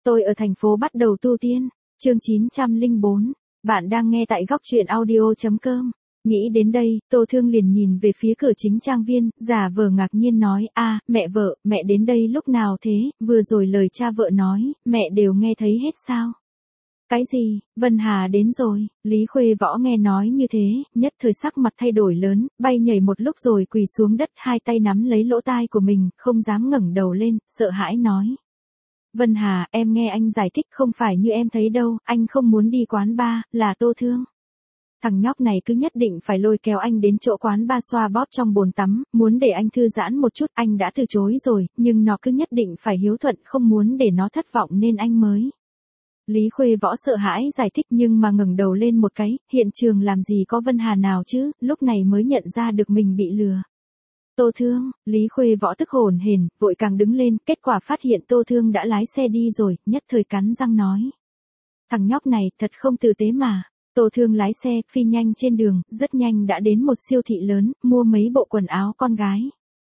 Tôi ở thành phố bắt đầu tu tiên. Chương 904. Bạn đang nghe tại góc truyện audio.com. Nghĩ đến đây, Tô Thương liền nhìn về phía cửa chính trang viên, giả vờ ngạc nhiên nói, mẹ vợ, mẹ đến đây lúc nào thế, vừa rồi lời cha vợ nói, mẹ đều nghe thấy hết sao? Cái gì, Vân Hà đến rồi, Lý Khuê Võ nghe nói như thế, nhất thời sắc mặt thay đổi lớn, bay nhảy một lúc rồi quỳ xuống đất, hai tay nắm lấy lỗ tai của mình, không dám ngẩng đầu lên, sợ hãi nói. Vân Hà, em nghe anh giải thích không phải như em thấy đâu, anh không muốn đi quán bar, là Tô Thương. Thằng nhóc này cứ nhất định phải lôi kéo anh đến chỗ quán bar xoa bóp trong bồn tắm, muốn để anh thư giãn một chút, anh đã từ chối rồi, nhưng nó cứ nhất định phải hiếu thuận, không muốn để nó thất vọng nên anh mới. Lý Khuê Võ sợ hãi giải thích nhưng mà ngẩng đầu lên một cái, hiện trường làm gì có Vân Hà nào chứ, lúc này mới nhận ra được mình bị lừa. Tô Thương, Lý Khuê Võ tức hồn hển, vội càng đứng lên, kết quả phát hiện Tô Thương đã lái xe đi rồi, nhất thời cắn răng nói. Thằng nhóc này thật không tử tế mà. Tô Thương lái xe, phi nhanh trên đường, rất nhanh đã đến một siêu thị lớn, mua mấy bộ quần áo con gái.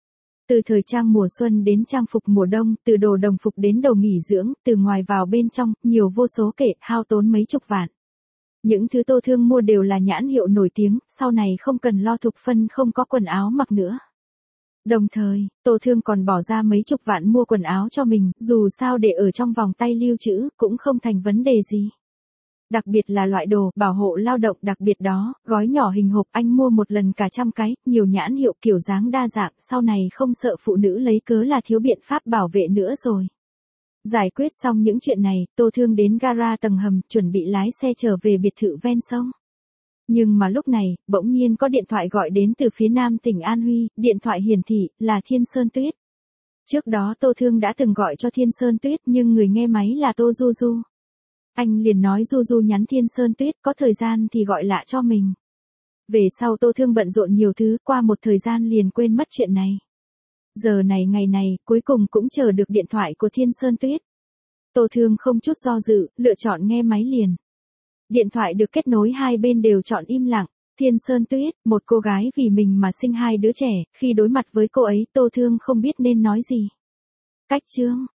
Từ thời trang mùa xuân đến trang phục mùa đông, từ đồ đồng phục đến đồ nghỉ dưỡng, từ ngoài vào bên trong, nhiều vô số kể, hao tốn mấy chục vạn. Những thứ Tô Thương mua đều là nhãn hiệu nổi tiếng, sau này không cần lo thục phân không có quần áo mặc nữa. Đồng thời, Tô Thương còn bỏ ra mấy chục vạn mua quần áo cho mình, dù sao để ở trong vòng tay lưu trữ, cũng không thành vấn đề gì. Đặc biệt là loại đồ bảo hộ lao động đặc biệt đó, gói nhỏ hình hộp anh mua một lần cả trăm cái, nhiều nhãn hiệu kiểu dáng đa dạng, sau này không sợ phụ nữ lấy cớ là thiếu biện pháp bảo vệ nữa rồi. Giải quyết xong những chuyện này, Tô Thương đến gara tầng hầm, chuẩn bị lái xe trở về biệt thự ven sông. Nhưng mà lúc này, bỗng nhiên có điện thoại gọi đến từ phía nam tỉnh An Huy, điện thoại hiển thị, là Thiên Sơn Tuyết. Trước đó Tô Thương đã từng gọi cho Thiên Sơn Tuyết nhưng người nghe máy là Tô Du Du. Anh liền nói Du Du nhắn Thiên Sơn Tuyết có thời gian thì gọi lại cho mình. Về sau Tô Thương bận rộn nhiều thứ, qua một thời gian liền quên mất chuyện này. Giờ này ngày này, cuối cùng cũng chờ được điện thoại của Thiên Sơn Tuyết. Tô Thương không chút do dự, lựa chọn nghe máy liền. Điện thoại được kết nối hai bên đều chọn im lặng. Thiên Sơn Tuyết, một cô gái vì mình mà sinh hai đứa trẻ, khi đối mặt với cô ấy Tô Thương không biết nên nói gì. Cách chương,